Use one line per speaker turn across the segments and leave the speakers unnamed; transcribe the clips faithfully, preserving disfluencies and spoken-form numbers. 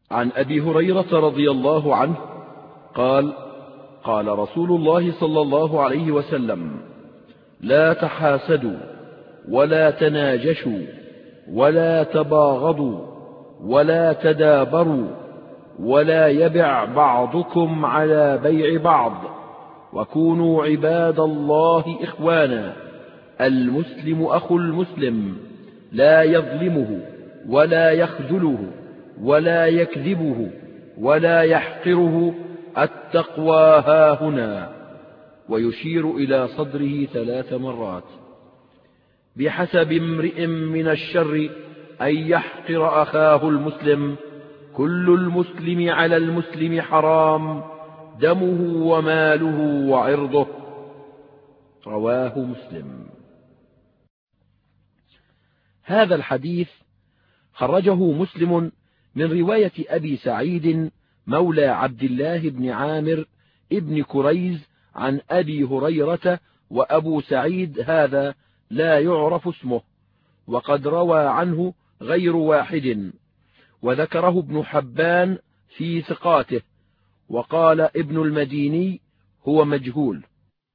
عن أبي هريرة رضي الله عنه قال: قال رسول الله صلى الله عليه وسلم: لا تحاسدوا ولا تناجشوا ولا تباغضوا ولا تدابروا ولا يبع بعضكم على بيع بعض، وكونوا عباد الله إخوانا، المسلم أخو المسلم، لا يظلمه ولا يخذله ولا يكذبه ولا يحقره، التقوى هاهنا، ويشير إلى صدره ثلاث مرات. بحسب امرئ من الشر أن يحقر أخاه المسلم، كل المسلم على المسلم حرام، دمه وماله وعرضه. رواه مسلم. هذا الحديث خرجه مسلم من رواية أبي سعيد مولى عبد الله بن عامر ابن كريز عن أبي هريرة، وأبو سعيد هذا لا يعرف اسمه، وقد روى عنه غير واحد، وذكره ابن حبان في ثقاته، وقال ابن المديني هو مجهول.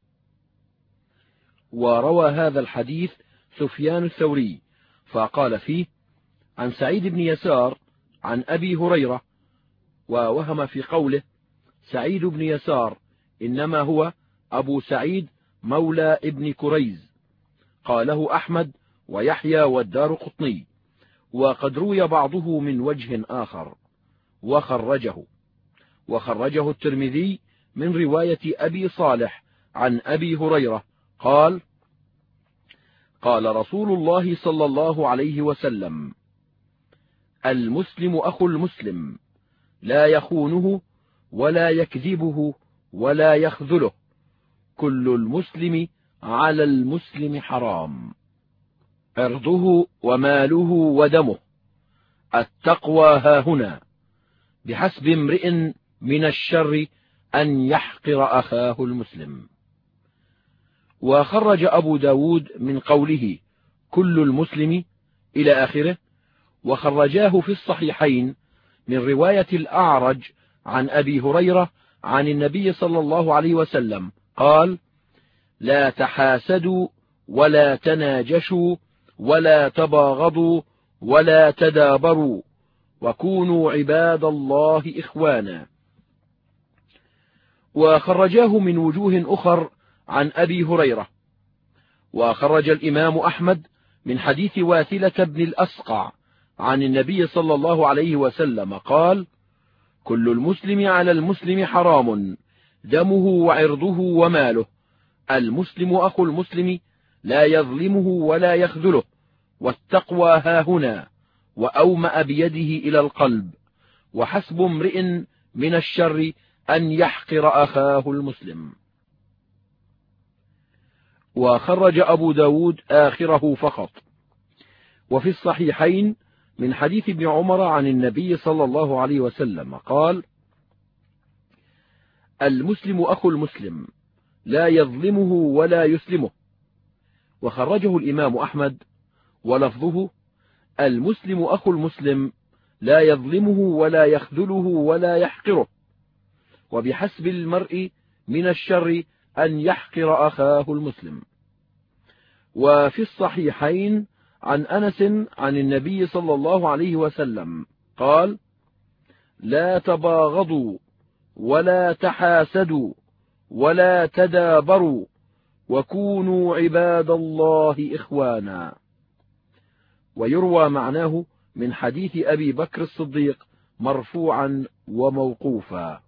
وروى هذا الحديث سفيان الثوري فقال فيه: عن سعيد بن يسار عن أبي هريرة، ووهم في قوله سعيد بن يسار، إنما هو أبو سعيد مولى ابن كريز. قاله أحمد ويحيى والدار قطني، وقد روي بعضه من وجه آخر وخرجه وخرجه الترمذي من رواية أبي صالح عن أبي هريرة قال: قال رسول الله صلى الله عليه وسلم: المسلم أخو المسلم، لا يخونه ولا يكذبه ولا يخذله، كل المسلم على المسلم حرام، عرضه وماله ودمه، التقوى هاهنا، بحسب امرئ من الشر أن يحقر أخاه المسلم. وخرج أبو داود من قوله كل المسلم إلى آخره، وخرجاه في الصحيحين من رواية الأعرج عن أبي هريرة عن النبي صلى الله عليه وسلم قال: لا تحاسدوا ولا تناجشوا ولا تباغضوا ولا تدابروا، وكونوا عباد الله إخوانا. وخرجاه من وجوه أخر عن أبي هريرة. وخرج الإمام أحمد من حديث واثلة بن الأسقع عن النبي صلى الله عليه وسلم قال: كل المسلم على المسلم حرام، دمه وعرضه وماله، المسلم أخو المسلم، لا يظلمه ولا يخذله، والتقوى هاهنا، وأومأ بيده إلى القلب، وحسب امرئ من الشر أن يحقر أخاه المسلم. وخرج أبو داود آخره فقط. وفي الصحيحين من حديث ابن عمر عن النبي صلى الله عليه وسلم قال: المسلم أخو المسلم، لا يظلمه ولا يسلمه. وخرجه الإمام أحمد ولفظه: المسلم أخو المسلم، لا يظلمه ولا يخذله ولا يحقره، وبحسب المرء من الشر أن يحقر أخاه المسلم. وفي الصحيحين عن أنس عن النبي صلى الله عليه وسلم قال: لا تباغضوا ولا تحاسدوا ولا تدابروا، وكونوا عباد الله إخوانا. ويروى معناه من حديث أبي بكر الصديق مرفوعا وموقوفا.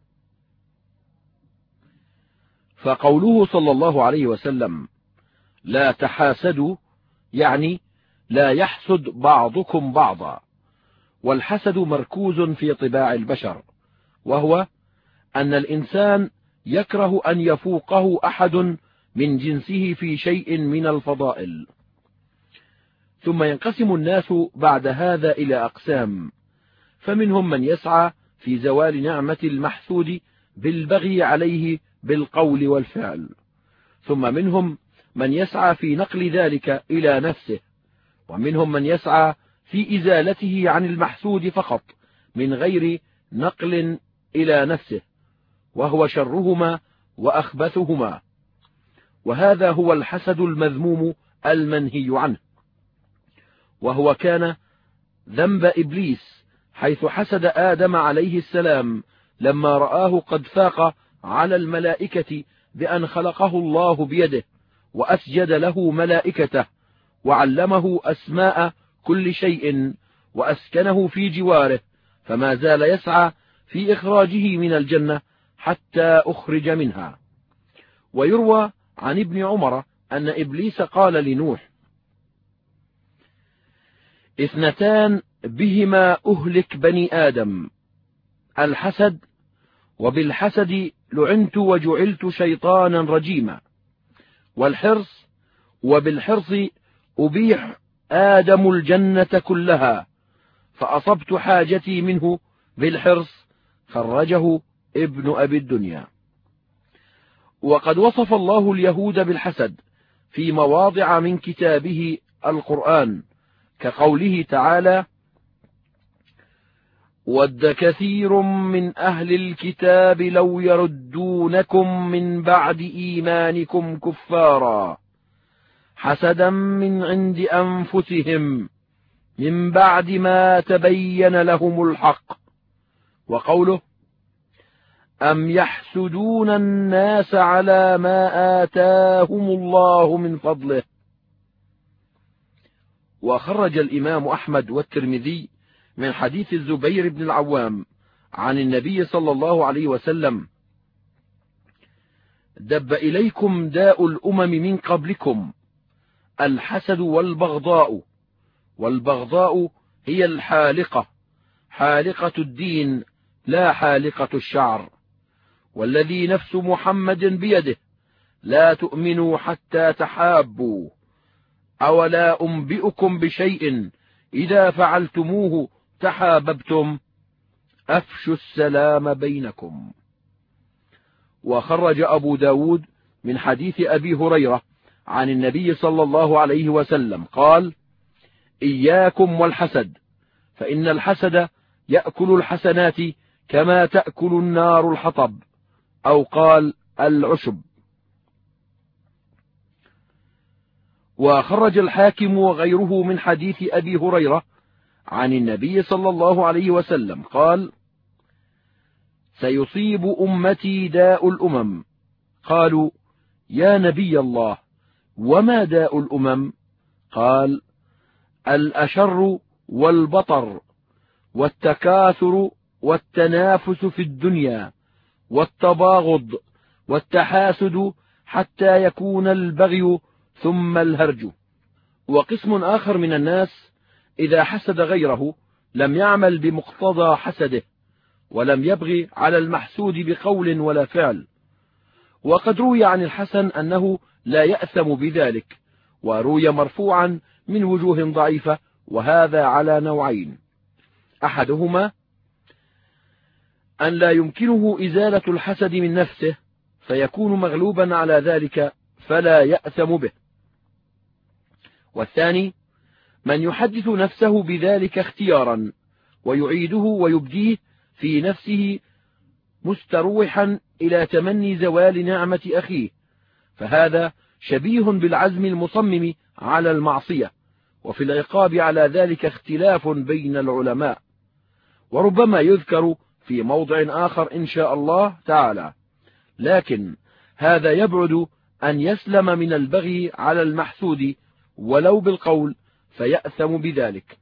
فقوله صلى الله عليه وسلم لا تحاسدوا، يعني لا يحسد بعضكم بعضا. والحسد مركوز في طباع البشر، وهو أن الإنسان يكره أن يفوقه أحد من جنسه في شيء من الفضائل. ثم ينقسم الناس بعد هذا إلى أقسام، فمنهم من يسعى في زوال نعمة المحسود بالبغي عليه بالقول والفعل، ثم منهم من يسعى في نقل ذلك إلى نفسه، ومنهم من يسعى في إزالته عن المحسود فقط من غير نقل إلى نفسه، وهو شرهما وأخبثهما، وهذا هو الحسد المذموم المنهي عنه. وهو كان ذنب إبليس، حيث حسد آدم عليه السلام لما رآه قد فاق على الملائكة بأن خلقه الله بيده، وأسجد له ملائكته، وعلمه أسماء كل شيء، وأسكنه في جواره، فما زال يسعى في إخراجه من الجنة حتى أخرج منها. ويروى عن ابن عمر أن إبليس قال لنوح: اثنتان بهما أهلك بني آدم، الحسد، وبالحسد لعنت وجعلت شيطانا رجيما، والحرص، وبالحرص أبيح آدم الجنة كلها، فأصبت حاجتي منه بالحرص. خرجه ابن أبي الدنيا. وقد وصف الله اليهود بالحسد في مواضع من كتابه القرآن، كقوله تعالى: ود كثير من أهل الكتاب لو يردونكم من بعد إيمانكم كفارا حسدا من عند أنفسهم من بعد ما تبين لهم الحق. وقوله: أم يحسدون الناس على ما آتاهم الله من فضله. وخرج الإمام أحمد والترمذي من حديث الزبير بن العوام عن النبي صلى الله عليه وسلم: دب إليكم داء الأمم من قبلكم، الحسد والبغضاء. والبغضاء هي الحالقة، حالقة الدين لا حالقة الشعر. والذي نفس محمد بيده لا تؤمنوا حتى تحابوا، أولا أنبئكم بشيء إذا فعلتموه تحاببتم، أفشوا السلام بينكم. وخرج أبو داود من حديث أبي هريرة عن النبي صلى الله عليه وسلم قال: إياكم والحسد، فإن الحسد يأكل الحسنات كما تأكل النار الحطب، أو قال العشب. وخرج الحاكم وغيره من حديث أبي هريرة عن النبي صلى الله عليه وسلم قال: سيصيب أمتي داء الأمم. قالوا: يا نبي الله، وما داء الأمم؟ قال: الأشر والبطر والتكاثر والتنافس في الدنيا والتباغض والتحاسد، حتى يكون البغي ثم الهرج. وقسم آخر من الناس إذا حسد غيره لم يعمل بمقتضى حسده، ولم يبغي على المحسود بقول ولا فعل. وقد روي عن الحسن أنه لا يأثم بذلك، وروي مرفوعا من وجوه ضعيفة، وهذا على نوعين: أحدهما أن لا يمكنه إزالة الحسد من نفسه، فيكون مغلوبا على ذلك فلا يأثم به. والثاني من يحدث نفسه بذلك اختيارا، ويعيده ويبديه في نفسه مستروحا إلى تمني زوال نعمة أخيه، فهذا شبيه بالعزم المصمم على المعصية. وفي العقاب على ذلك اختلاف بين العلماء، وربما يذكر في موضع آخر إن شاء الله تعالى، لكن هذا يبعد أن يسلم من البغي على المحسود ولو بالقول، فيأثم بذلك.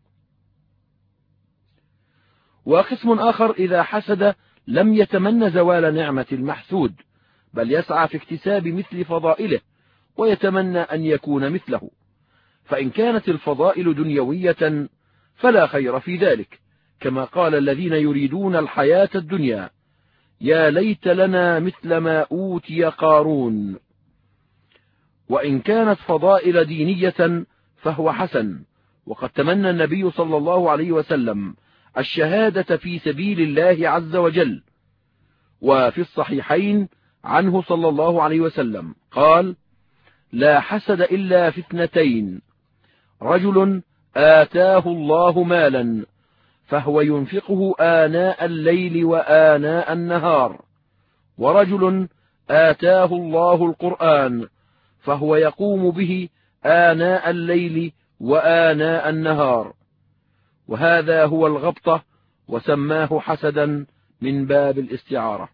وقسم آخر إذا حسد لم يتمنى زوال نعمة المحسود، بل يسعى في اكتساب مثل فضائله، ويتمنى أن يكون مثله. فإن كانت الفضائل دنيوية فلا خير في ذلك، كما قال الذين يريدون الحياة الدنيا: يا ليت لنا مثل ما أوتي قارون. وإن كانت فضائل دينية فهو حسن، وقد تمنى النبي صلى الله عليه وسلم الشهادة في سبيل الله عز وجل. وفي الصحيحين عنه صلى الله عليه وسلم قال: لا حسد إلا في اثنتين: رجل آتاه الله مالا فهو ينفقه آناء الليل وآناء النهار. ورجل آتاه الله القرآن فهو يقوم به آناء الليل وآناء النهار، وهذا هو الغبطة، وسماه حسدا من باب الاستعارة.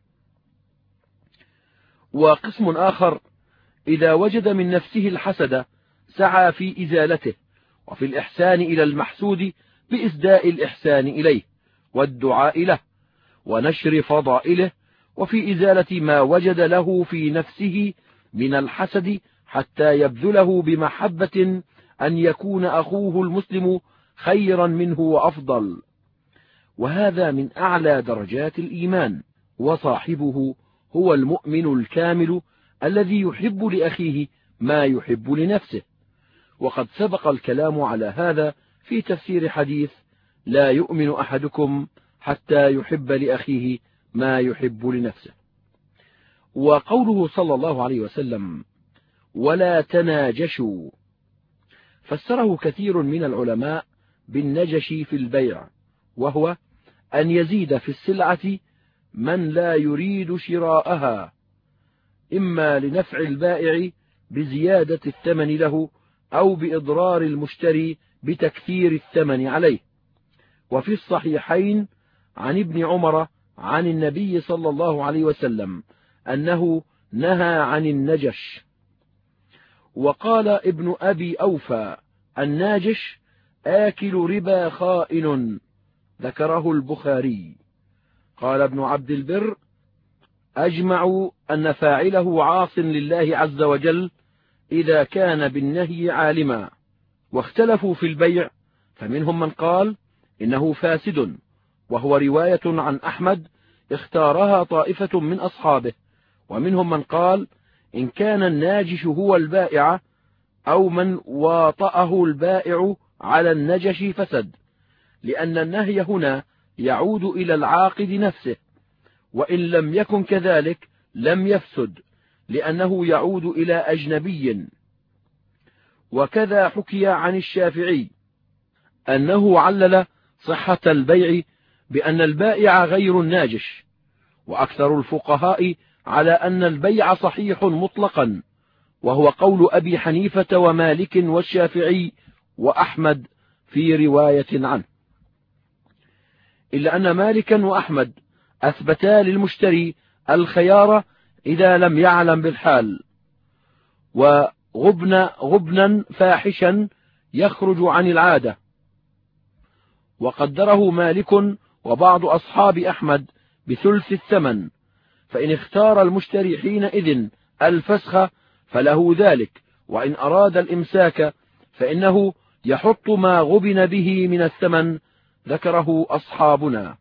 وقسم آخر إذا وجد من نفسه الحسد سعى في إزالته، وفي الإحسان إلى المحسود بإسداء الإحسان إليه والدعاء له ونشر فضائله، وفي إزالة ما وجد له في نفسه من الحسد حتى يبذله بمحبة أن يكون أخوه المسلم خيرا منه وأفضل، وهذا من أعلى درجات الإيمان. وصاحبه هو المؤمن الكامل الذي يحب لأخيه ما يحب لنفسه. وقد سبق الكلام على هذا في تفسير حديث لا يؤمن أحدكم حتى يحب لأخيه ما يحب لنفسه. وقوله صلى الله عليه وسلم ولا تناجشوا فسره كثير من العلماء بالنجش في البيع، وهو أن يزيد في السلعة من لا يريد شراءها، إما لنفع البائع بزيادة الثمن له أو بإضرار المشتري بتكثير الثمن عليه. وفي الصحيحين عن ابن عمر عن النبي صلى الله عليه وسلم أنه نهى عن النجش. وقال ابن أبي أوفى الناجش آكل ربا خائن، ذكره البخاري. قال ابن عبد البر أجمعوا أن فاعله عاص لله عز وجل إذا كان بالنهي عالما. واختلفوا في البيع، فمنهم من قال إنه فاسد، وهو رواية عن أحمد اختارها طائفة من أصحابه. ومنهم من قال إن كان الناجش هو البائع أو من واطأه البائع على النجش فسد، لأن النهي هنا يعود إلى العاقد نفسه، وإن لم يكن كذلك لم يفسد، لأنه يعود إلى أجنبي. وكذا حكي عن الشافعي أنه علل صحة البيع بأن البائع غير الناجش، وأكثر الفقهاء على أن البيع صحيح مطلقا، وهو قول أبي حنيفة ومالك والشافعي وأحمد في رواية عنه، إلا أن مالكا وأحمد أثبتا للمشتري الخيار إذا لم يعلم بالحال، وغبن غبنا فاحشا يخرج عن العادة. وقدره مالك وبعض أصحاب أحمد بثلث الثمن، فإن اختار المشتري حينئذ الفسخ فله ذلك، وإن أراد الإمساك فإنه يحط ما غبن به من الثمن، ذكره أصحابنا.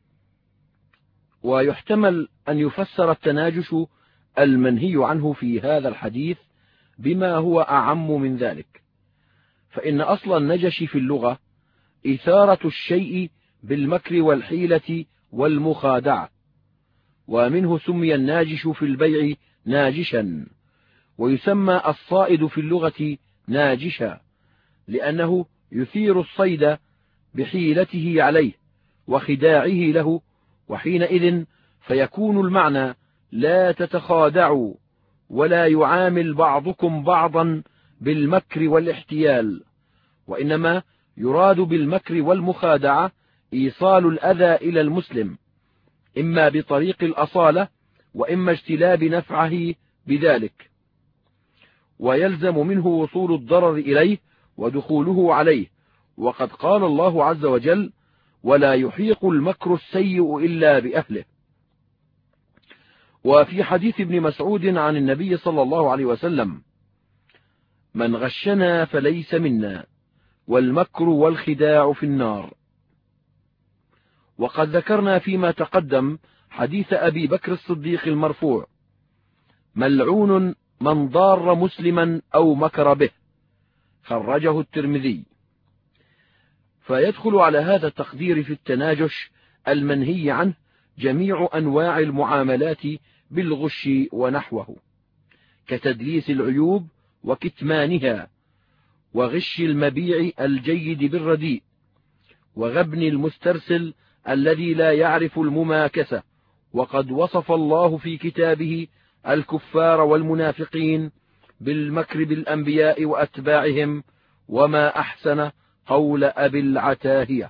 ويحتمل أن يفسر التناجش المنهي عنه في هذا الحديث بما هو أعم من ذلك، فإن أصل النجش في اللغة إثارة الشيء بالمكر والحيلة والمخادعة، ومنه سمي الناجش في البيع ناجشا، ويسمى الصائد في اللغة ناجشا، لأنه يثير الصيد بحيلته عليه وخداعه له، وحينئذ فيكون المعنى لا تتخادعوا ولا يعامل بعضكم بعضا بالمكر والاحتيال، وإنما يراد بالمكر والمخادعة إيصال الأذى إلى المسلم، إما بطريق الأصالة وإما اجتلاب نفعه بذلك، ويلزم منه وصول الضرر إليه ودخوله عليه. وقد قال الله عز وجل ولا يحيق المكر السيء إلا بأهله. وفي حديث ابن مسعود عن النبي صلى الله عليه وسلم من غشنا فليس منا، والمكر والخداع في النار. وقد ذكرنا فيما تقدم حديث أبي بكر الصديق المرفوع ملعون من ضار مسلما أو مكر به، خرجه الترمذي. فيدخل على هذا التقدير في التناجش المنهي عنه جميع أنواع المعاملات بالغش ونحوه، كتدليس العيوب وكتمانها، وغش المبيع الجيد بالرديء، وغبن المسترسل الذي لا يعرف المماكسة. وقد وصف الله في كتابه الكفار والمنافقين بالمكر بالأنبياء وأتباعهم: وما أحسن قول أبي العتاهية: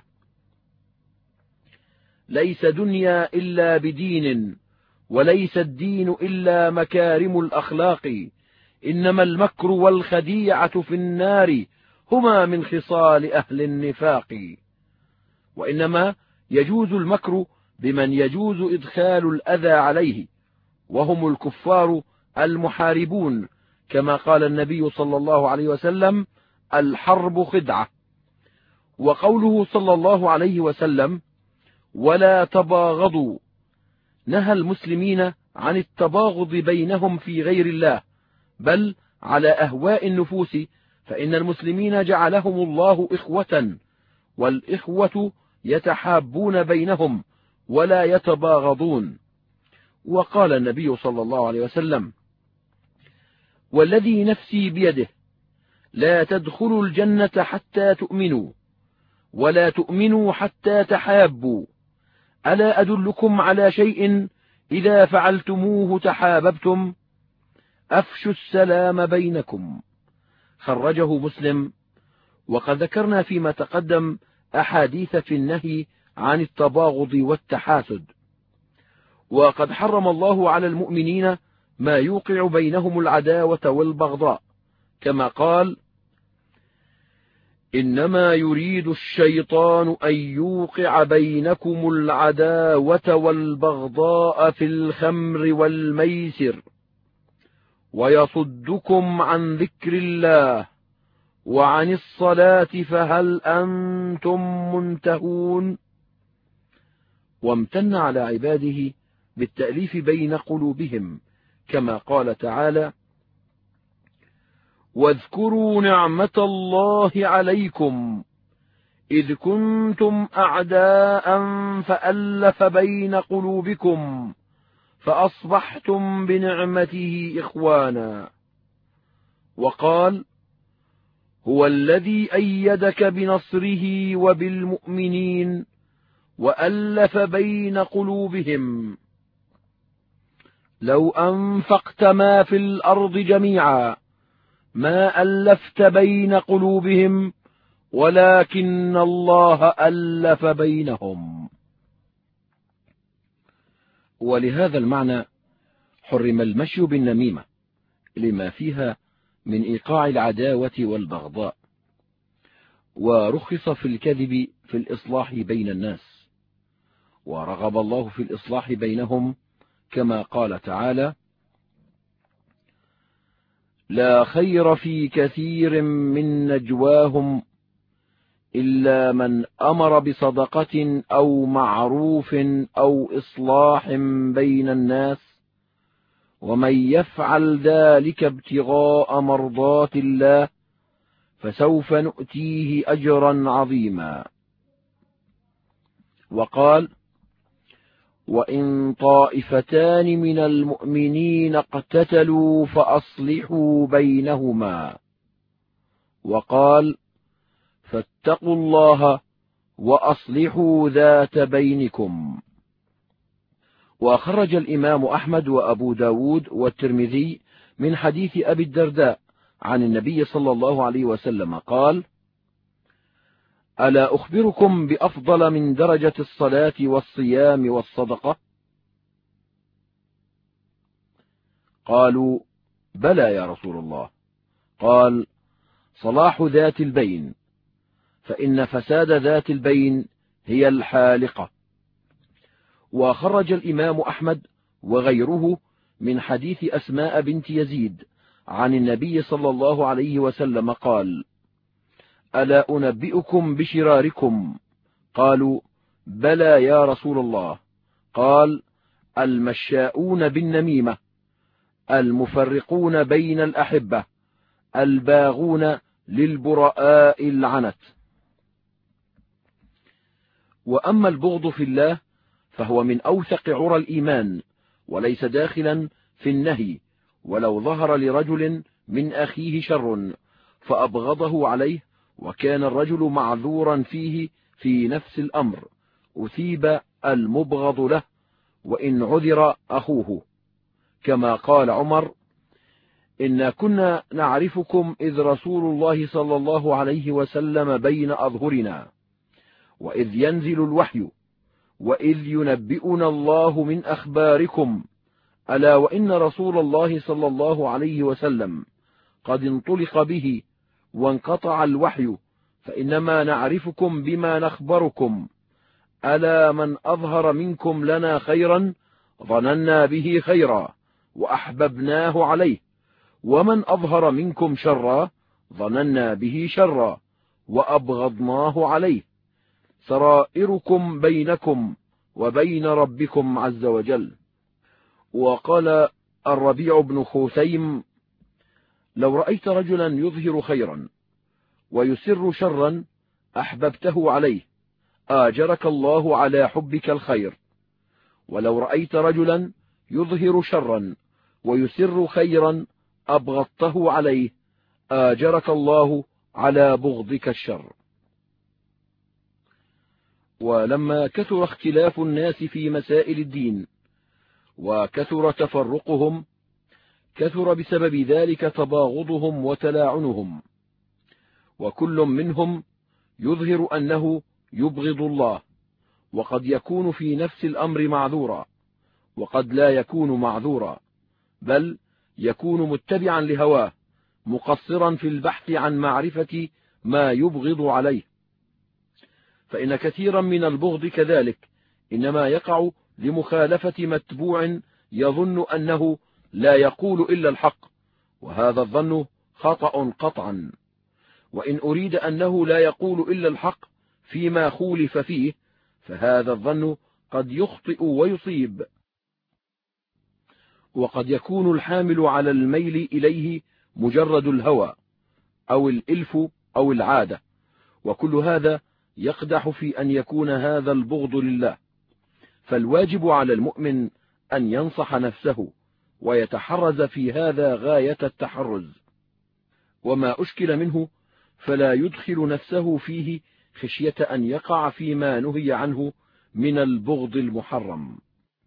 ليس دنيا إلا بدين، وليس الدين إلا مكارم الأخلاق، إنما المكر والخديعة في النار هما من خصال أهل النفاق. وإنما يجوز المكر بمن يجوز إدخال الأذى عليه، وهم الكفار المحاربون، كما قال النبي صلى الله عليه وسلم: الحرب خدعة. وقوله صلى الله عليه وسلم: ولا تباغضوا، نهى المسلمين عن التباغض بينهم في غير الله، بل على أهواء النفوس، فإن المسلمين جعلهم الله إخوة، والإخوة يتحابون بينهم ولا يتباغضون. وقال النبي صلى الله عليه وسلم: والذي نفسي بيده لا تدخلوا الجنة حتى تؤمنوا، ولا تؤمنوا حتى تحابوا، ألا أدلكم على شيء إذا فعلتموه تحاببتم؟ أفشوا السلام بينكم. خرجه مسلم. وقد ذكرنا فيما تقدم أحاديث في النهي عن التباغض والتحاسد. وقد حرم الله على المؤمنين ما يوقع بينهم العداوة والبغضاء، كما قال: إنما يريد الشيطان أن يوقع بينكم العداوة والبغضاء في الخمر والميسر ويصدكم عن ذكر الله وعن الصلاة فهل أنتم منتهون. وامتن على عباده بالتأليف بين قلوبهم، كما قال تعالى: واذكروا نعمة الله عليكم إذ كنتم أعداء فألف بين قلوبكم فأصبحتم بنعمته إخوانا. وقال: هو الذي أيدك بنصره وبالمؤمنين وألف بين قلوبهم لو أنفقت ما في الأرض جميعا ما ألفت بين قلوبهم ولكن الله ألف بينهم. ولهذا المعنى حرم المشي بالنميمة لما فيها من إيقاع العداوة والبغضاء، ورخص في الكذب في الإصلاح بين الناس، ورغب الله في الإصلاح بينهم، كما قال تعالى: لا خير في كثير من نجواهم إلا من أمر بصدقة أو معروف أو إصلاح بين الناس ومن يفعل ذلك ابتغاء مرضات الله فسوف نؤتيه أجرا عظيما. وقال: وإن طائفتان من المؤمنين اقتتلوا فأصلحوا بينهما. وقال: فاتقوا الله وأصلحوا ذات بينكم. وخرج الإمام أحمد وأبو داود والترمذي من حديث أبي الدرداء عن النبي صلى الله عليه وسلم قال: ألا أخبركم بأفضل من درجة الصلاة والصيام والصدقة؟ قالوا: بلى يا رسول الله. قال: صلاح ذات البين، فإن فساد ذات البين هي الحالقة. وخرج الإمام أحمد وغيره من حديث أسماء بنت يزيد عن النبي صلى الله عليه وسلم قال: ألا أنبئكم بشراركم؟ قالوا: بلى يا رسول الله. قال: المشاؤون بالنميمة، المفرقون بين الأحبة، الباغون للبراء العنت. وأما البغض في الله فهو من أوثق عرى الإيمان، وليس داخلا في النهي، ولو ظهر لرجل من أخيه شر فأبغضه عليه وكان الرجل معذورا فيه في نفس الأمر أثيب المبغض له وإن عذر أخوه، كما قال عمر: إنا كنا نعرفكم إذ رسول الله صلى الله عليه وسلم بين أظهرنا، وإذ ينزل الوحي، وإذ ينبئنا الله من أخباركم، ألا وإن رسول الله صلى الله عليه وسلم قد انطلق به وانقطع الوحي، فإنما نعرفكم بما نخبركم، ألا من أظهر منكم لنا خيرا ظننا به خيرا وأحببناه عليه، ومن أظهر منكم شرا ظننا به شرا وأبغضناه عليه، سرائركم بينكم وبين ربكم عز وجل. وقال الربيع بن خثيم: لو رأيت رجلا يظهر خيرا ويسر شرا أحببته عليه، آجرك الله على حبك الخير، ولو رأيت رجلا يظهر شرا ويسر خيرا أبغضته عليه، آجرك الله على بغضك الشر. ولما كثر اختلاف الناس في مسائل الدين وكثر تفرقهم، كثر بسبب ذلك تباغضهم وتلاعنهم، وكل منهم يظهر أنه يبغض الله، وقد يكون في نفس الأمر معذورا، وقد لا يكون معذورا، بل يكون متبعا لهواه مقصرا في البحث عن معرفة ما يبغض عليه. فإن كثيرا من البغض كذلك إنما يقع لمخالفة متبوع يظن أنه لا يقول إلا الحق، وهذا الظن خطأ قطعا. وإن أريد أنه لا يقول إلا الحق فيما خولف فيه، فهذا الظن قد يخطئ ويصيب، وقد يكون الحامل على الميل إليه مجرد الهوى أو الإلف أو العادة، وكل هذا يقدح في أن يكون هذا البغض لله. فالواجب على المؤمن أن ينصح نفسه ويتحرز في هذا غاية التحرز، وما أشكل منه فلا يدخل نفسه فيه خشية أن يقع فيما نهي عنه من البغض المحرم.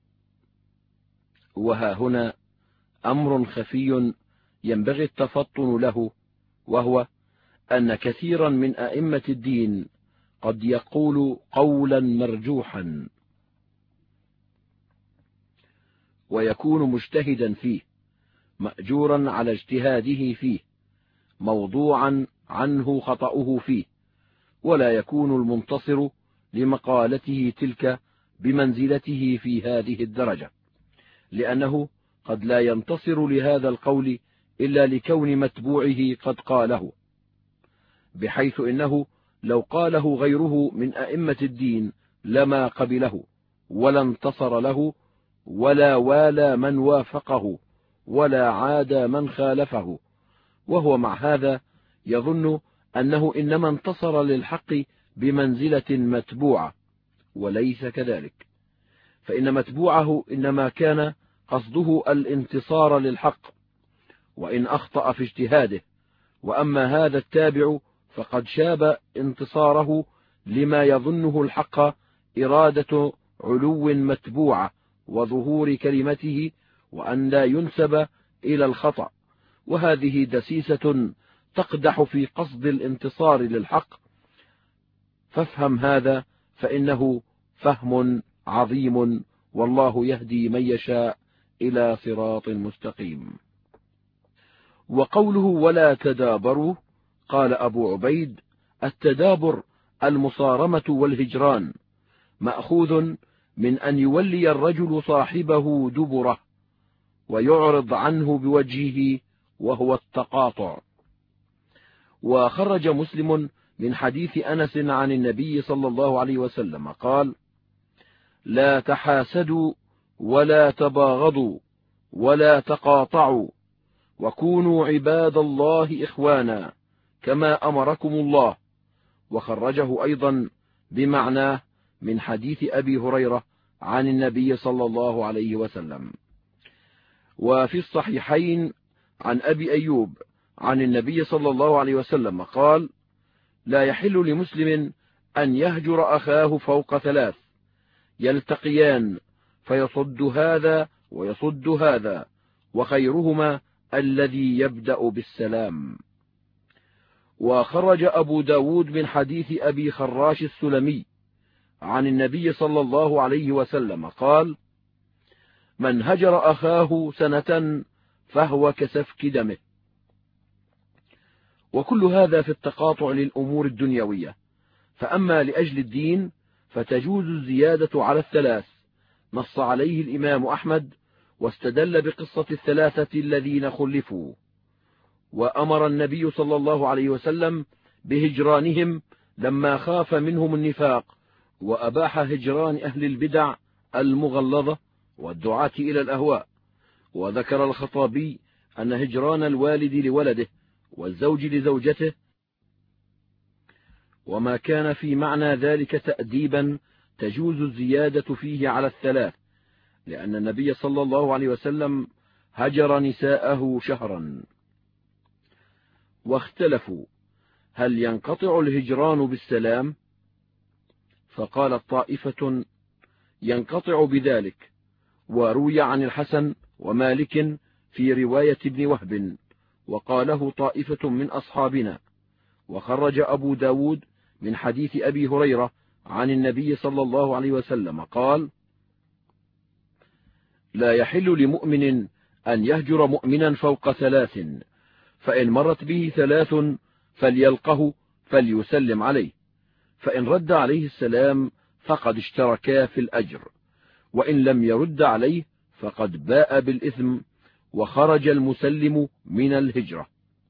وها هنا أمر خفي ينبغي التفطن له، وهو أن كثيرا من أئمة الدين قد يقول قولا مرجوحا ويكون مجتهدا فيه، مأجورا على اجتهاده فيه، موضوعا عنه خطأه فيه، ولا يكون المنتصر لمقالته تلك بمنزلته في هذه الدرجة، لأنه قد لا ينتصر لهذا القول إلا لكون متبوعه قد قاله، بحيث إنه لو قاله غيره من أئمة الدين لما قبله ولا انتصر له ولا والى من وافقه ولا عاد من خالفه، وهو مع هذا يظن أنه إنما انتصر للحق بمنزلة متبوعة، وليس كذلك، فإن متبوعه إنما كان قصده الانتصار للحق وإن أخطأ في اجتهاده، وأما هذا التابع فقد شاب انتصاره لما يظنه الحق إرادة علو متبوعة وظهور كلمته، وأن لا ينسب إلى الخطأ، وهذه دسيسة تقدح في قصد الانتصار للحق. فافهم هذا فإنه فهم عظيم، والله يهدي من يشاء إلى صراط مستقيم. وقوله ولا تدابروا، قال أبو عبيد: التدابر المصارمة والهجران، مأخوذ من أن يولي الرجل صاحبه دبره ويعرض عنه بوجهه، وهو التقاطع. وخرج مسلم من حديث أنس عن النبي صلى الله عليه وسلم قال: لا تحاسدوا ولا تباغضوا ولا تقاطعوا، وكونوا عباد الله إخوانا كما أمركم الله. وخرجه أيضا بمعناه من حديث أبي هريرة عن النبي صلى الله عليه وسلم. وفي الصحيحين عن أبي أيوب عن النبي صلى الله عليه وسلم قال: لا يحل لمسلم أن يهجر أخاه فوق ثلاث يلتقيان فيصد هذا ويصد هذا، وخيرهما الذي يبدأ بالسلام. وخرج أبو داود من حديث أبي خراش السلمي عن النبي صلى الله عليه وسلم قال: من هجر أخاه سنة فهو كسفك دمه. وكل هذا في التقاطع للأمور الدنيوية. فأما لأجل الدين فتجوز الزيادة على الثلاث، نص عليه الإمام أحمد، واستدل بقصة الثلاثة الذين خلفوا. وأمر النبي صلى الله عليه وسلم بهجرانهم لما خاف منهم النفاق، وأباح هجران أهل البدع المغلظة والدعاة إلى الأهواء. وذكر الخطابي أن هجران الوالد لولده والزوج لزوجته وما كان في معنى ذلك تأديبا تجوز الزيادة فيه على الثلاث، لأن النبي صلى الله عليه وسلم هجر نساءه شهرا. واختلفوا هل ينقطع الهجران بالسلام؟ فقالت طائفة ينقطع بذلك، وروي عن الحسن ومالك في رواية ابن وهب، وقاله طائفة من أصحابنا. وخرج أبو داود من حديث أبي هريرة عن النبي صلى الله عليه وسلم قال: لا يحل لمؤمن أن يهجر مؤمنا فوق ثلاث، فإن مرت به ثلاث فليلقه فليسلم عليه، فإن رد عليه السلام فقد اشتركا في الأجر، وإن لم يرد عليه فقد باء بالإثم، وخرج المسلم من الهجرة.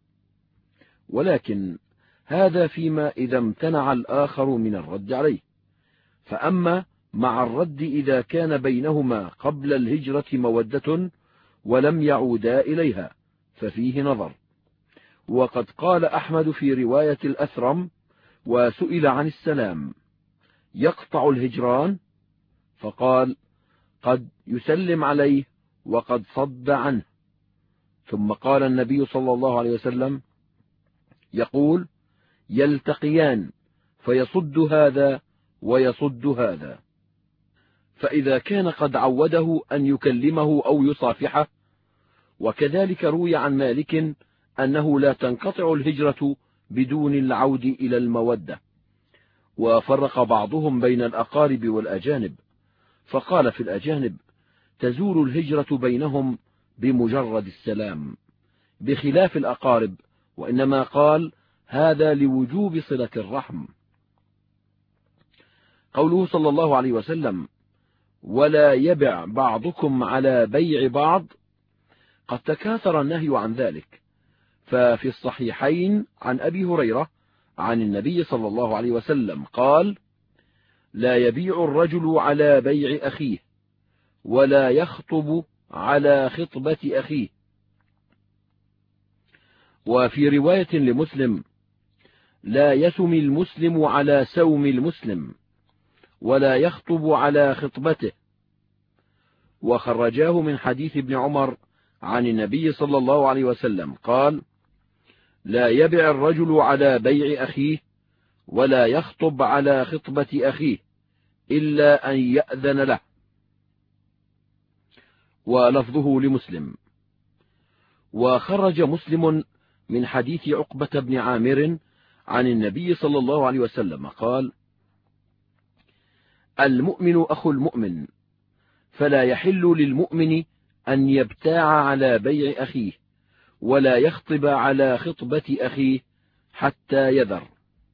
ولكن هذا فيما إذا امتنع الآخر من الرد عليه. فأما مع الرد إذا كان بينهما قبل الهجرة مودة ولم يعودا إليها ففيه نظر. وقد قال أحمد في رواية الأثرم: وسئل عن السلام يقطع الهجران؟ فقال: قد يسلم عليه وقد صد عنه. ثم قال النبي صلى الله عليه وسلم: يقول: يلتقيان فيصد هذا ويصد هذا. فإذا كان قد عوده أن يكلمه أو يصافحه. وكذلك روي عن مالك أنه لا تنقطع الهجرة بدون العود إلى المودة. وفرق بعضهم بين الأقارب والأجانب، فقال في الأجانب تزول الهجرة بينهم بمجرد السلام، بخلاف الأقارب، وإنما قال هذا لوجوب صلة الرحم. قوله صلى الله عليه وسلم: ولا يبع بعضكم على بيع بعض، قد تكاثر النهي عن ذلك. ففي الصحيحين عن أبي هريرة عن النبي صلى الله عليه وسلم قال: لا يبيع الرجل على بيع أخيه، ولا يخطب على خطبة أخيه. وفي رواية لمسلم: لا يسم المسلم على سوم المسلم، ولا يخطب على خطبته. وخرجاه من حديث ابن عمر عن النبي صلى الله عليه وسلم قال: لا يبع الرجل على بيع أخيه، ولا يخطب على خطبة أخيه إلا أن يأذن له. ولفظه لمسلم. وخرج مسلم من حديث عقبة بن عامر عن النبي صلى الله عليه وسلم قال: المؤمن أخو المؤمن، فلا يحل للمؤمن أن يبتاع على بيع أخيه، ولا يخطب على خطبة أخيه حتى يذر.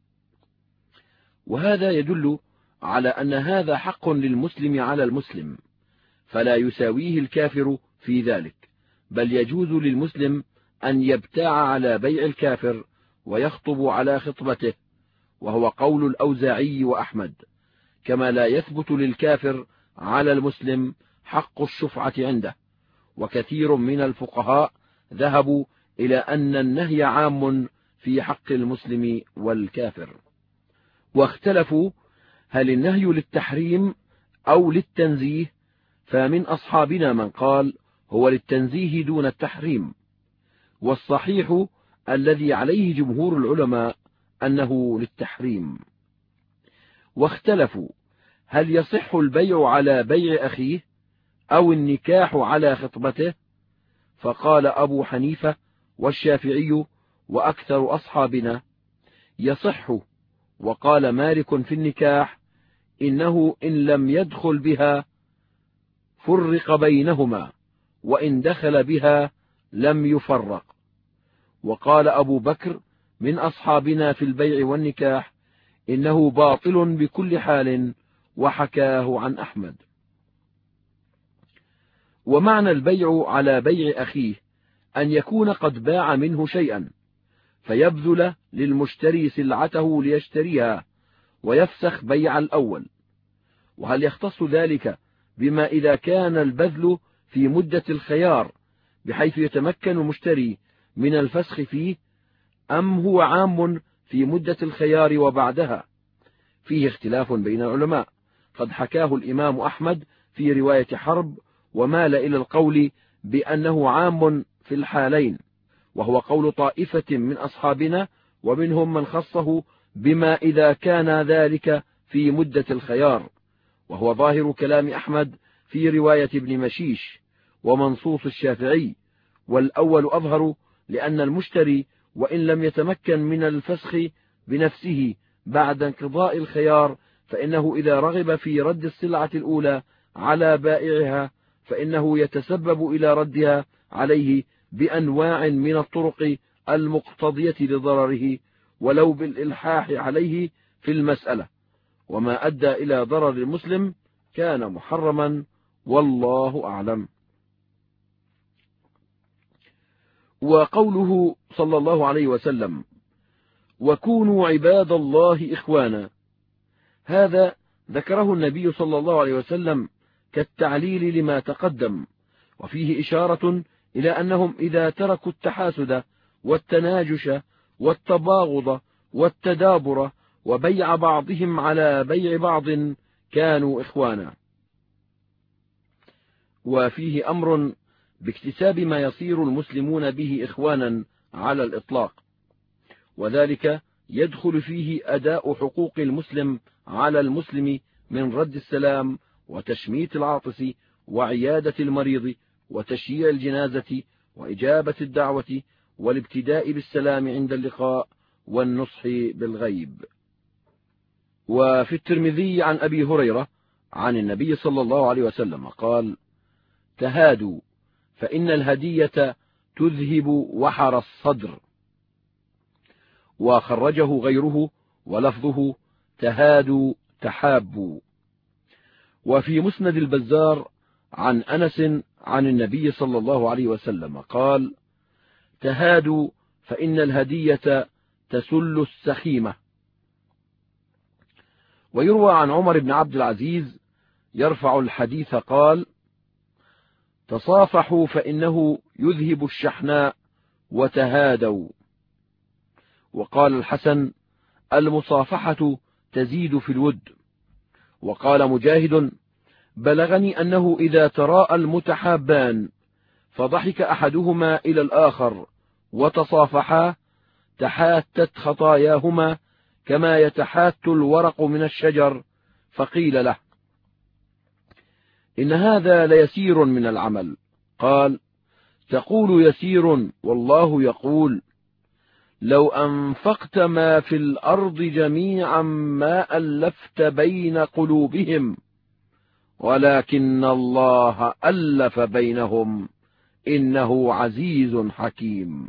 وهذا يدل على أن هذا حق للمسلم على المسلم، فلا يساويه الكافر في ذلك، بل يجوز للمسلم أن يبتاع على بيع الكافر ويخطب على خطبته، وهو قول الأوزاعي وأحمد. كما لا يثبت للكافر على المسلم حق الشفعة عنده. وكثير من الفقهاء ذهبوا إلى أن النهي عام في حق المسلم والكافر. واختلفوا هل النهي للتحريم أو للتنزيه، فمن أصحابنا من قال هو للتنزيه دون التحريم، والصحيح الذي عليه جمهور العلماء أنه للتحريم. واختلفوا هل يصح البيع على بيع أخيه أو النكاح على خطبته؟ فقال أبو حنيفة والشافعي وأكثر أصحابنا يصح. وقال مالك في النكاح إنه إن لم يدخل بها فرق بينهما، وإن دخل بها لم يفرق. وقال أبو بكر من أصحابنا في البيع والنكاح إنه باطل بكل حال، وحكاه عن أحمد. ومعنى البيع على بيع أخيه أن يكون قد باع منه شيئا فيبذل للمشتري سلعته ليشتريها ويفسخ بيع الأول. وهل يختص ذلك بما إذا كان البذل في مدة الخيار بحيث يتمكن المشتري من الفسخ فيه، أم هو عام في مدة الخيار وبعدها؟ فيه اختلاف بين العلماء، قد حكاه الإمام أحمد في رواية حرب، ومال إلى القول بأنه عام في الحالين، وهو قول طائفة من أصحابنا، ومنهم من خصه بما إذا كان ذلك في مدة الخيار، وهو ظاهر كلام أحمد في رواية ابن مشيش ومنصوص الشافعي. والأول أظهر، لأن المشتري وإن لم يتمكن من الفسخ بنفسه بعد انقضاء الخيار، فإنه إذا رغب في رد السلعة الأولى على بائعها فإنه يتسبب إلى ردها عليه بأنواع من الطرق المقتضية لضرره، ولو بالإلحاح عليه في المسألة، وما أدى إلى ضرر المسلم كان محرما، والله أعلم. وقوله صلى الله عليه وسلم وكونوا عباد الله إخوانا، هذا ذكره النبي صلى الله عليه وسلم كالتعليل لما تقدم، وفيه إشارة إلى أنهم إذا تركوا التحاسد والتناجش والتباغض والتدابر وبيع بعضهم على بيع بعض كانوا إخوانا. وفيه أمر باكتساب ما يصير المسلمون به إخوانا على الإطلاق، وذلك يدخل فيه أداء حقوق المسلم على المسلم من رد السلام وتشميت العاطس وعيادة المريض وتشييع الجنازة وإجابة الدعوة والابتداء بالسلام عند اللقاء والنصح بالغيب. وفي الترمذي عن أبي هريرة عن النبي صلى الله عليه وسلم قال تهادوا فإن الهدية تذهب وحر الصدر. وخرجه غيره ولفظه تهادوا تحابوا. وفي مسند البزار عن أنس عن النبي صلى الله عليه وسلم قال تهادوا فإن الهدية تسل السخيمة. ويروى عن عمر بن عبد العزيز يرفع الحديث قال تصافحوا فإنه يذهب الشحناء وتهادوا. وقال الحسن المصافحة تزيد في الود. وقال مجاهد بلغني أنه إذا تراءى المتحابان فضحك أحدهما إلى الآخر وتصافحا تحاتت خطاياهما كما يتحات الورق من الشجر، فقيل له إن هذا ليسير من العمل. قال تقول يسير والله يقول لو أنفقت ما في الأرض جميعا ما ألفت بين قلوبهم ولكن الله ألف بينهم إنه عزيز حكيم.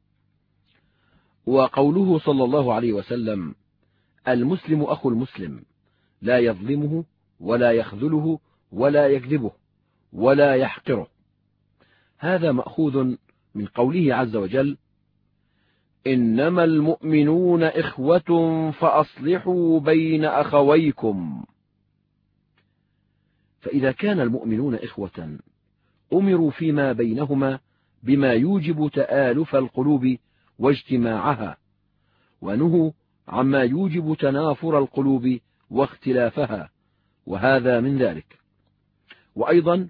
وقوله صلى الله عليه وسلم المسلم أخو المسلم لا يظلمه ولا يخذله ولا يكذبه ولا يحقره، هذا مأخوذ من قوله عز وجل إنما المؤمنون إخوة فأصلحوا بين أخويكم. فإذا كان المؤمنون إخوة أمروا فيما بينهما بما يوجب تآلف القلوب واجتماعها، ونهوا عما يوجب تنافر القلوب واختلافها، وهذا من ذلك. وأيضا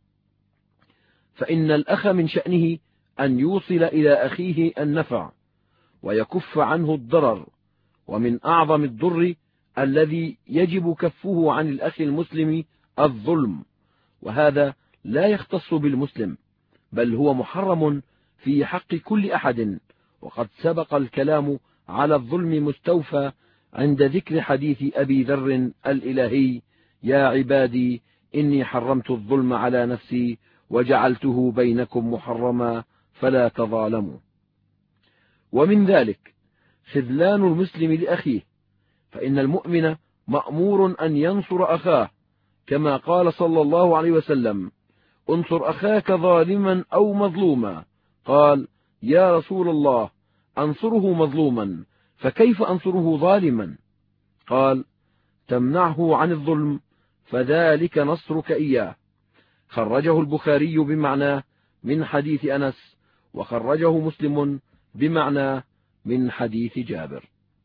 فإن الأخ من شأنه أن يوصل إلى أخيه النفع ويكف عنه الضرر، ومن أعظم الضر الذي يجب كفه عن الأخ المسلم الظلم، وهذا لا يختص بالمسلم، بل هو محرم في حق كل أحد. وقد سبق الكلام على الظلم مستوفى عند ذكر حديث أبي ذر الإلهي: يا عبادي إني حرمت الظلم على نفسي وجعلته بينكم محرما فلا تظالموا. ومن ذلك خذلان المسلم لأخيه، فإن المؤمن مأمور أن ينصر أخاه، كما قال صلى الله عليه وسلم: انصر أخاك ظالما أو مظلوما. قال: يا رسول الله، أنصره مظلوما فكيف أنصره ظالما؟ قال: تمنعه عن الظلم فذلك نصرك إياه. خرجه البخاري بمعناه من حديث أنس، وخرجه مسلم بمعناه من حديث جابر.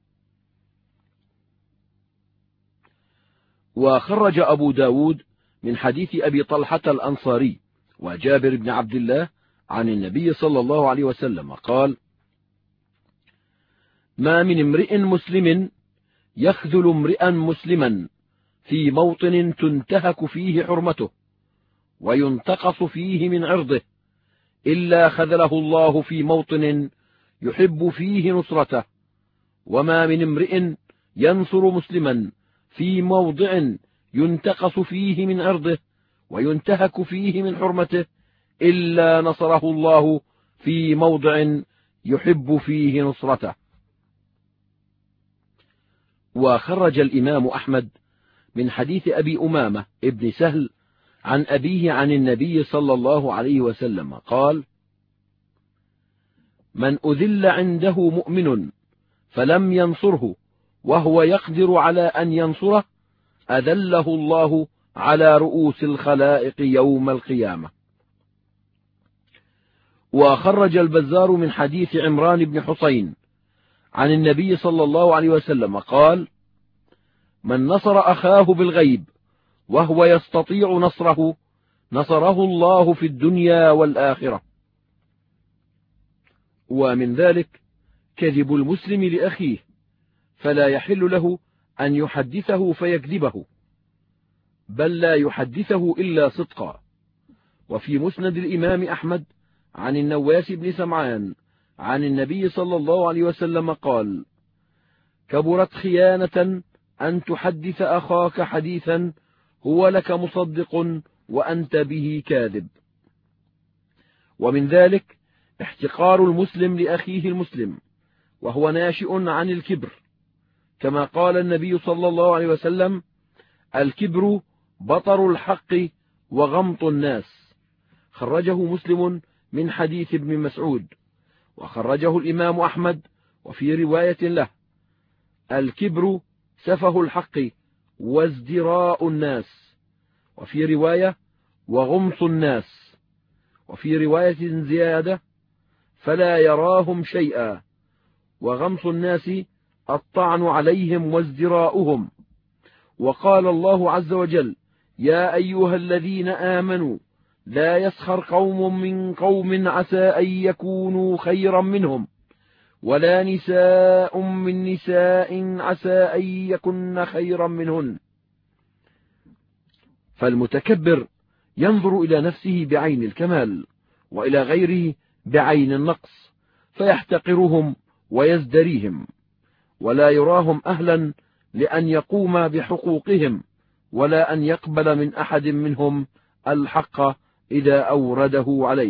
وخرج أبو داود من حديث أبي طلحة الأنصاري وجابر بن عبد الله عن النبي صلى الله عليه وسلم قال: ما من امرئ مسلم يخذل امرئا مسلما في موطن تنتهك فيه حرمته وينتقص فيه من عرضه إلا خذله الله في موطن يحب فيه نصرته. وما من امرئ ينصر مسلما في موضع ينتقص فيه من عرضه وينتهك فيه من حرمته إلا نصره الله في موضع يحب فيه نصرته. وخرج الإمام أحمد من حديث أبي أمامة ابن سهل عن أبيه عن النبي صلى الله عليه وسلم قال: من أذل عنده مؤمن فلم ينصره وهو يقدر على أن ينصره أذله الله على رؤوس الخلائق يوم القيامة. وخرج البزار من حديث عمران بن حسين عن النبي صلى الله عليه وسلم قال: من نصر أخاه بالغيب وهو يستطيع نصره نصره الله في الدنيا والآخرة. ومن ذلك كذب المسلم لأخيه، فلا يحل له أن يحدثه فيكذبه، بل لا يحدثه إلا صدقا. وفي مسند الإمام أحمد عن النواس بن سمعان عن النبي صلى الله عليه وسلم قال: كبرت خيانة أن تحدث أخاك حديثا هو لك مصدق وأنت به كاذب. ومن ذلك احتقار المسلم لأخيه المسلم، وهو ناشئ عن الكبر، كما قال النبي صلى الله عليه وسلم: الكبر بطر الحق وغمط الناس. خرجه مسلم من حديث ابن مسعود، وخرجه الإمام أحمد وفي رواية له: الكبر سفه الحق وازدراء الناس، وفي رواية: وغمص الناس، وفي رواية زيادة: فلا يراهم شيئا. وغمص الناس الطعن عليهم وازدراؤهم. وقال الله عز وجل: يا أيها الذين آمنوا لا يسخر قوم من قوم عسى أن يكونوا خيرا منهم ولا نساء من نساء عسى أن يكن خيرا منهن. فالمتكبر ينظر إلى نفسه بعين الكمال وإلى غيره بعين النقص، فيحتقرهم ويزدريهم، ولا يراهم أهلا لأن يقوم بحقوقهم ولا أن يقبل من أحد منهم الحق إذا أورده عليه.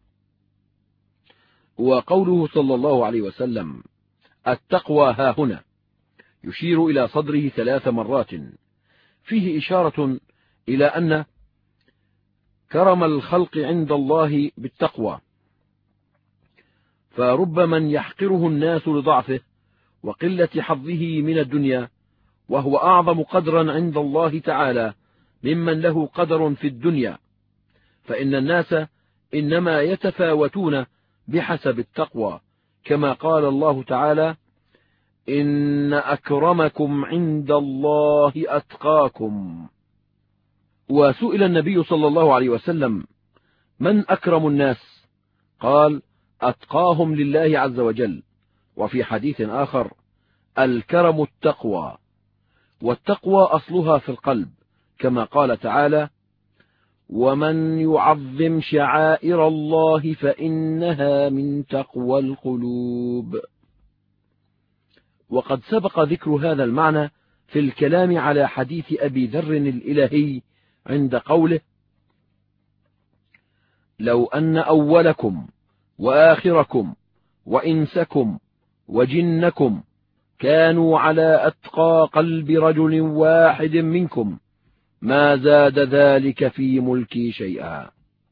وقوله صلى الله عليه وسلم: التقوى ها هنا، يشير إلى صدره ثلاث مرات، فيه إشارة إلى أن كرم الخلق عند الله بالتقوى، فرب من يحقره الناس لضعفه وقلة حظه من الدنيا، وهو أعظم قدرا عند الله تعالى ممن له قدر في الدنيا، فإن الناس إنما يتفاوتون بحسب التقوى، كما قال الله تعالى: إن أكرمكم عند الله أتقاكم. وسئل النبي صلى الله عليه وسلم: من أكرم الناس؟ قال: أتقاهم لله عز وجل. وفي حديث آخر: الكرم التقوى. والتقوى أصلها في القلب، كما قال تعالى: ومن يعظم شعائر الله فإنها من تقوى القلوب. وقد سبق ذكر هذا المعنى في الكلام على حديث أبي ذر الإلهي عند قوله: لو أن أولكم وآخركم وإنسكم وجنكم كانوا على أتقى قلب رجل واحد منكم ما زاد ذلك في ملكي شيئا.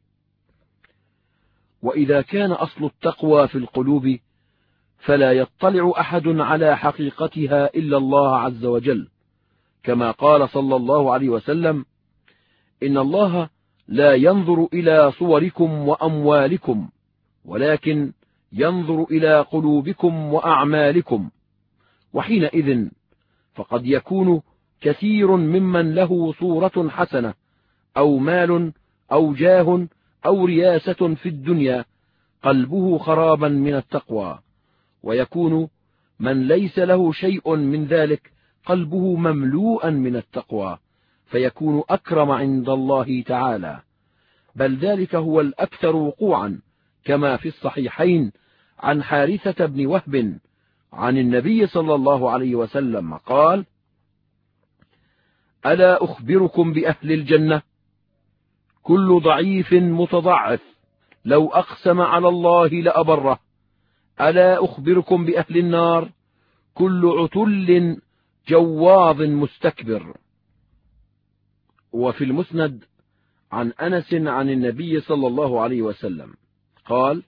وإذا كان أصل التقوى في القلوب فلا يطلع أحد على حقيقتها إلا الله عز وجل، كما قال صلى الله عليه وسلم: إن الله لا ينظر إلى صوركم وأموالكم ولكن ينظر إلى قلوبكم وأعمالكم. وحينئذ فقد يكون كثير ممن له صورة حسنة أو مال أو جاه أو رياسة في الدنيا قلبه خرابا من التقوى، ويكون من ليس له شيء من ذلك قلبه مملوءا من التقوى، فيكون أكرم عند الله تعالى، بل ذلك هو الأكثر وقوعا، كما في الصحيحين عن حارثة بن وهب عن النبي صلى الله عليه وسلم قال: ألا أخبركم بأهل الجنة؟ كل ضعيف متضعف لو أقسم على الله لأبره. ألا أخبركم بأهل النار؟ كل عتل جواظ مستكبر. وفي المسند عن أنس عن النبي صلى الله عليه وسلم قال: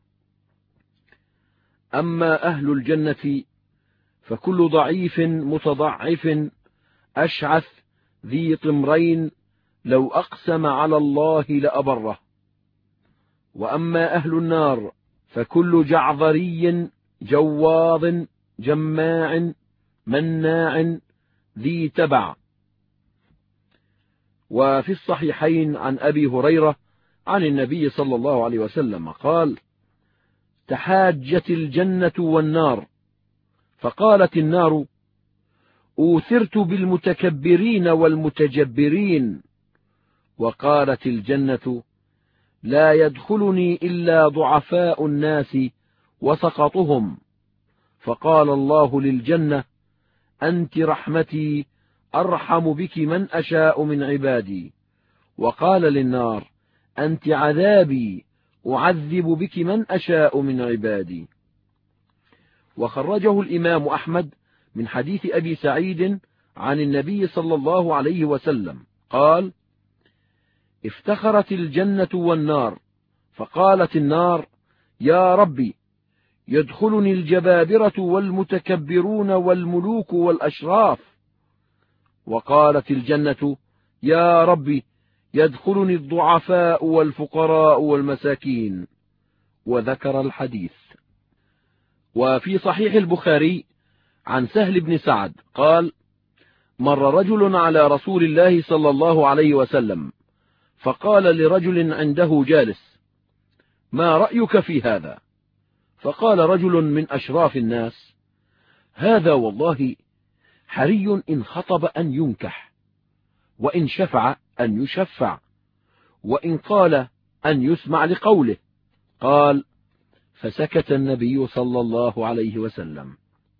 أما أهل الجنة فكل ضعيف متضعف أشعث ذي طمرين لو أقسم على الله لأبره. وأما أهل النار فكل جعظري جواظ جماع مناع ذي تبع. وفي الصحيحين عن أبي هريرة عن النبي صلى الله عليه وسلم قال: تحاجت الجنة والنار، فقالت النار: أوثرت بالمتكبرين والمتجبرين. وقالت الجنة: لا يدخلني إلا ضعفاء الناس وسقطهم. فقال الله للجنة: أنت رحمتي أرحم بك من أشاء من عبادي. وقال للنار: أنت عذابي أعذب بك من أشاء من عبادي. وخرجه الإمام أحمد من حديث أبي سعيد عن النبي صلى الله عليه وسلم قال: افتخرت الجنة والنار، فقالت النار: يا ربي، يدخلني الجبابرة والمتكبرون والملوك والأشراف. وقالت الجنة: يا ربي، يدخلني الضعفاء والفقراء والمساكين. وذكر الحديث. وفي صحيح البخاري عن سهل بن سعد قال: مر رجل على رسول الله صلى الله عليه وسلم فقال لرجل عنده جالس: ما رأيك في هذا؟ فقال رجل من أشراف الناس: هذا والله حري إن خطب أن ينكح، وإن شفع أن يشفع، وإن قال أن يسمع لقوله. قال: فسكت النبي صلى الله عليه وسلم.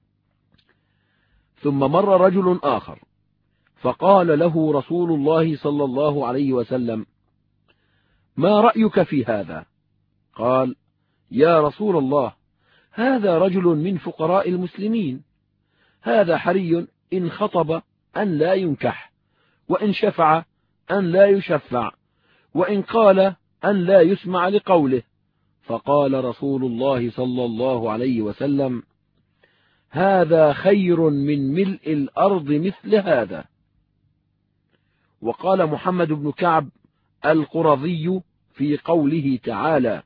ثم مر رجل آخر فقال له رسول الله صلى الله عليه وسلم: ما رأيك في هذا؟ قال: يا رسول الله، هذا رجل من فقراء المسلمين، هذا حري إن خطب أن لا ينكح، وإن شفع أن لا يشفع، وإن قال أن لا يسمع لقوله. فقال رسول الله صلى الله عليه وسلم: هذا خير من ملء الأرض مثل هذا. وقال محمد بن كعب القرظي في قوله تعالى: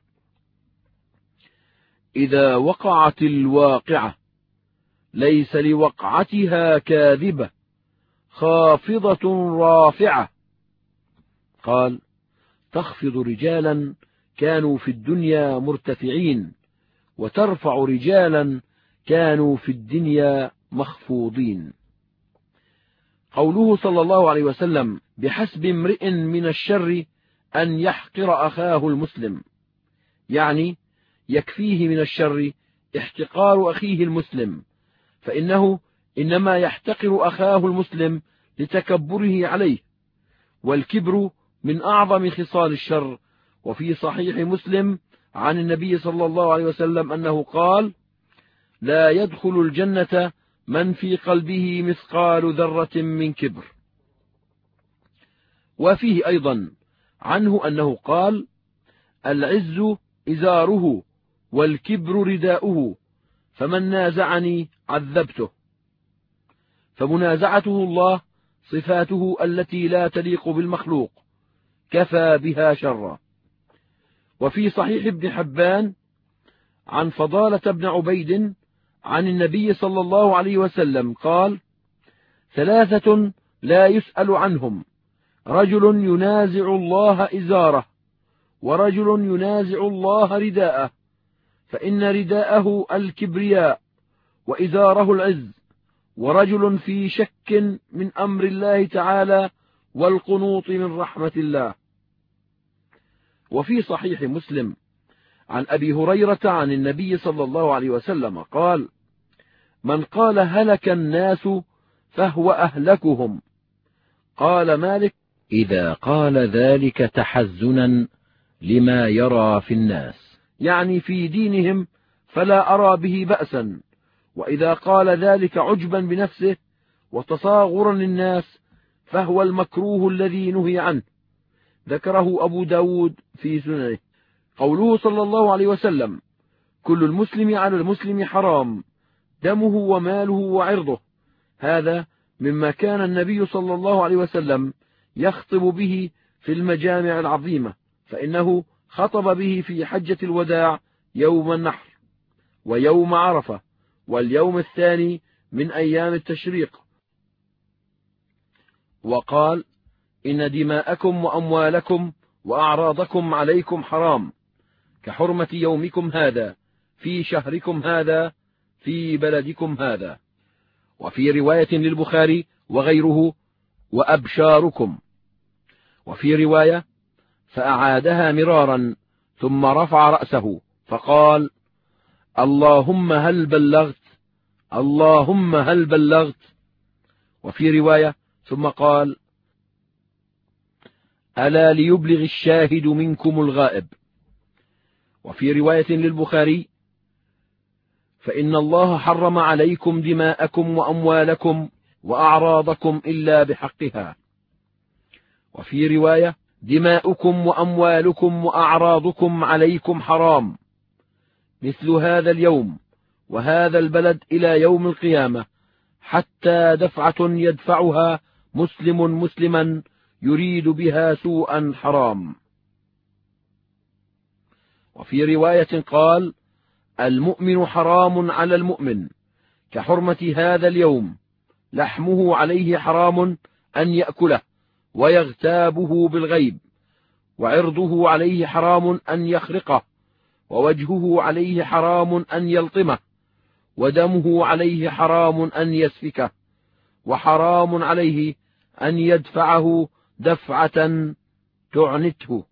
إذا وقعت الواقعة ليس لوقعتها كاذبة خافضة رافعة. قال: تخفض رجالا كانوا في الدنيا مرتفعين، وترفع رجالا كانوا في الدنيا مخفوضين. قوله صلى الله عليه وسلم بحسب امرئ من الشر أن يحقر أخاه المسلم، يعني يكفيه من الشر احتقار أخيه المسلم، فإنه إنما يحتقر أخاه المسلم لتكبره عليه، والكبر من أعظم خصال الشر. وفي صحيح مسلم عن النبي صلى الله عليه وسلم أنه قال: لا يدخل الجنة من في قلبه مثقال ذرة من كبر. وفيه أيضا عنه أنه قال: العز إزاره والكبر رداؤه، فمن نازعني عذبته. فمنازعته الله صفاته التي لا تليق بالمخلوق، كفى بها شرا. وفي صحيح ابن حبان عن فضالة بن عبيد عن النبي صلى الله عليه وسلم قال: ثلاثة لا يسأل عنهم: رجل ينازع الله إزاره، ورجل ينازع الله رداءه، فإن رداءه الكبرياء وإزاره العز، ورجل في شك من أمر الله تعالى والقنوط من رحمة الله. وفي صحيح مسلم عن أبي هريرة عن النبي صلى الله عليه وسلم قال: من قال هلك الناس فهو أهلكهم. قال مالك: إذا قال ذلك تحزنا لما يرى في الناس، يعني في دينهم فلا أرى به بأسا، وإذا قال ذلك عجبا بنفسه وتصاغرا للناس فهو المكروه الذي نهي عنه. ذكره أبو داود في سننه. قوله صلى الله عليه وسلم: كل المسلم على المسلم حرام، دمه وماله وعرضه، هذا مما كان النبي صلى الله عليه وسلم يخطب به في المجامع العظيمة، فإنه خطب به في حجة الوداع يوم النحر ويوم عرفة واليوم الثاني من أيام التشريق، وقال: إن دماءكم وأموالكم وأعراضكم عليكم حرام، كحرمة يومكم هذا في شهركم هذا في بلدكم هذا. وفي رواية للبخاري وغيره: وأبشاركم. وفي رواية: فأعادها مرارا ثم رفع رأسه فقال: اللهم هل بلغت، اللهم هل بلغت. وفي رواية: ثم قال: ألا ليبلغ الشاهد منكم الغائب. وفي رواية للبخاري: فإن الله حرم عليكم دماءكم وأموالكم وأعراضكم إلا بحقها. وفي رواية: دماؤكم وأموالكم وأعراضكم عليكم حرام، مثل هذا اليوم وهذا البلد إلى يوم القيامة، حتى دفعة يدفعها مسلم مسلما يريد بها سوءا حرام. وفي رواية قال: المؤمن حرام على المؤمن كحرمة هذا اليوم، لحمه عليه حرام أن يأكله ويغتابه بالغيب، وعرضه عليه حرام أن يخرقه، ووجهه عليه حرام أن يلطمه، ودمه عليه حرام أن يسفكه، وحرام عليه أن يدفعه دفعة تعنته.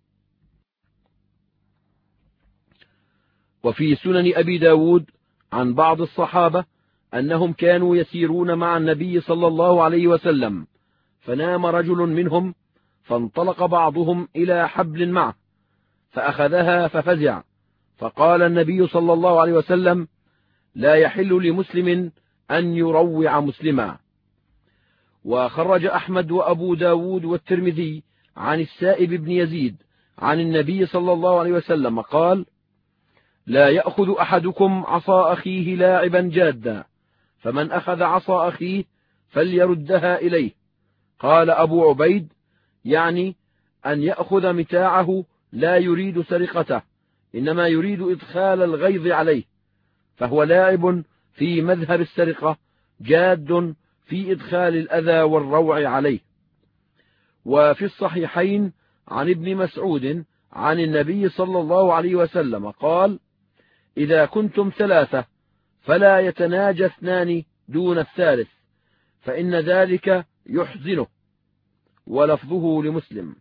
وفي سنن أبي داود عن بعض الصحابة أنهم كانوا يسيرون مع النبي صلى الله عليه وسلم، فنام رجل منهم، فانطلق بعضهم إلى حبل معه فأخذها ففزع، فقال النبي صلى الله عليه وسلم: لا يحل لمسلم أن يروع مسلما. وخرج أحمد وأبو داود والترمذي عن السائب بن يزيد عن النبي صلى الله عليه وسلم قال: لا يأخذ أحدكم عصا أخيه لاعبا جادا، فمن أخذ عصا أخيه فليردها إليه. قال أبو عبيد: يعني أن يأخذ متاعه لا يريد سرقته، إنما يريد إدخال الغيظ عليه، فهو لاعب في مذهب السرقة، جاد في إدخال الأذى والروع عليه. وفي الصحيحين عن ابن مسعود عن النبي صلى الله عليه وسلم قال: إذا كنتم ثلاثة فلا يتناجى اثنان دون الثالث، فإن ذلك يحزنه، ولفظه لمسلم.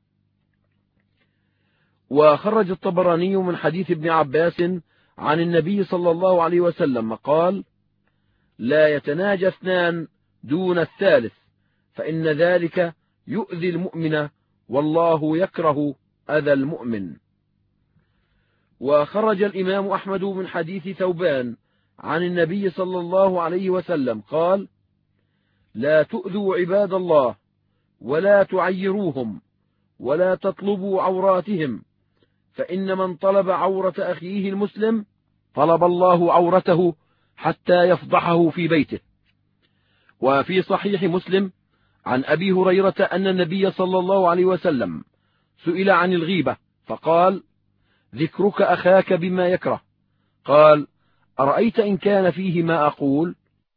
وخرج الطبراني من حديث ابن عباس عن النبي صلى الله عليه وسلم قال: لا يتناجى اثنان دون الثالث، فإن ذلك يؤذي المؤمن، والله يكره أذى المؤمن. وخرج الإمام أحمد من حديث ثوبان عن النبي صلى الله عليه وسلم قال: لا تؤذوا عباد الله، ولا تعيروهم، ولا تطلبوا عوراتهم، فإن من طلب عورة أخيه المسلم طلب الله عورته حتى يفضحه في بيته. وفي صحيح مسلم عن أبي هريرة أن النبي صلى الله عليه وسلم سئل عن الغيبة فقال: ذكرك أخاك بما يكره. قال: أرأيت إن كان فيه ما أقول؟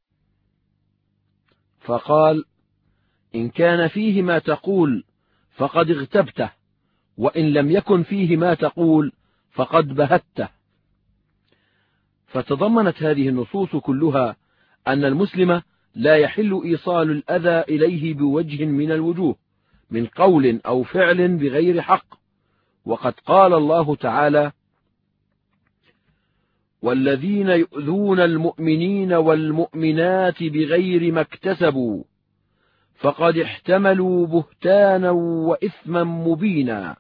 فقال: إن كان فيه ما تقول فقد اغتبته، وإن لم يكن فيه ما تقول فقد بهته. فتضمنت هذه النصوص كلها أن المسلم لا يحل إيصال الأذى إليه بوجه من الوجوه، من قول أو فعل بغير حق. وقد قال الله تعالى: والذين يؤذون المؤمنين والمؤمنات بغير ما اكتسبوا فقد احتملوا بهتانا وإثما مبينا.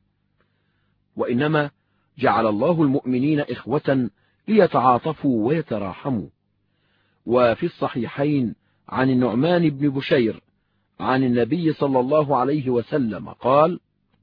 وإنما جعل الله المؤمنين إخوة ليتعاطفوا ويتراحموا. وفي الصحيحين عن النعمان بن بشير عن النبي صلى الله عليه وسلم قال: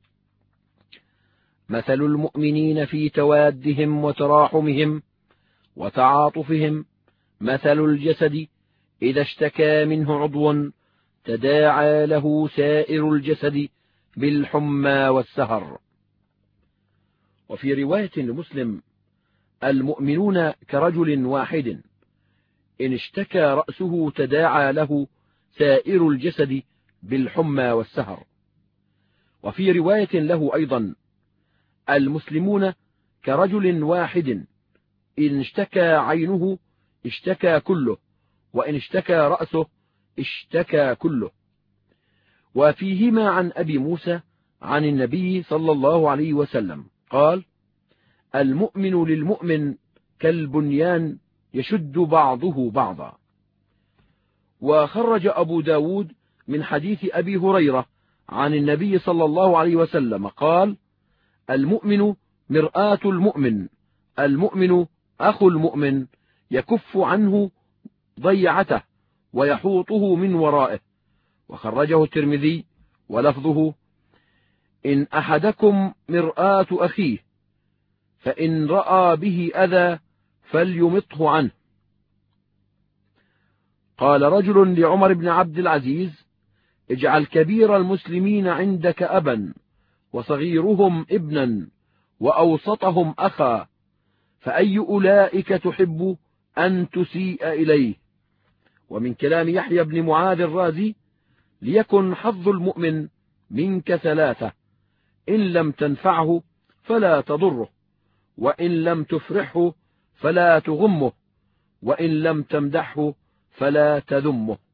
مثل المؤمنين في توادهم وتراحمهم وتعاطفهم مثل الجسد إذا اشتكى منه عضو تداعى له سائر الجسد بالحمى والسهر. وفي رواية لمسلم: المؤمنون كرجل واحد، إن اشتكى رأسه تداعى له سائر الجسد بالحمى والسهر. وفي رواية له أيضا: المسلمون كرجل واحد، إن اشتكى عينه اشتكى كله، وإن اشتكى رأسه اشتكى كله. وفيهما عن أبي موسى عن النبي صلى الله عليه وسلم قال: المؤمن للمؤمن كالبنيان يشد بعضه بعضا. وخرج أبو داود من حديث أبي هريرة عن النبي صلى الله عليه وسلم قال: المؤمن مرآة المؤمن، المؤمن أخو المؤمن، يكف عنه ضيعته ويحوطه من ورائه. وخرجه الترمذي ولفظه: إن أحدكم مرآة أخيه، فإن رأى به أذى فليمطه عنه. قال رجل لعمر بن عبد العزيز: اجعل كبير المسلمين عندك أبا، وصغيرهم ابنا، وأوسطهم أخا، فأي أولئك تحب أن تسيء إليه؟ ومن كلام يحيى بن معاذ الرازي: ليكن حظ المؤمن منك ثلاثة: إن لم تنفعه فلا تضره، وإن لم تفرحه فلا تغمه، وإن لم تمدحه فلا تذمه.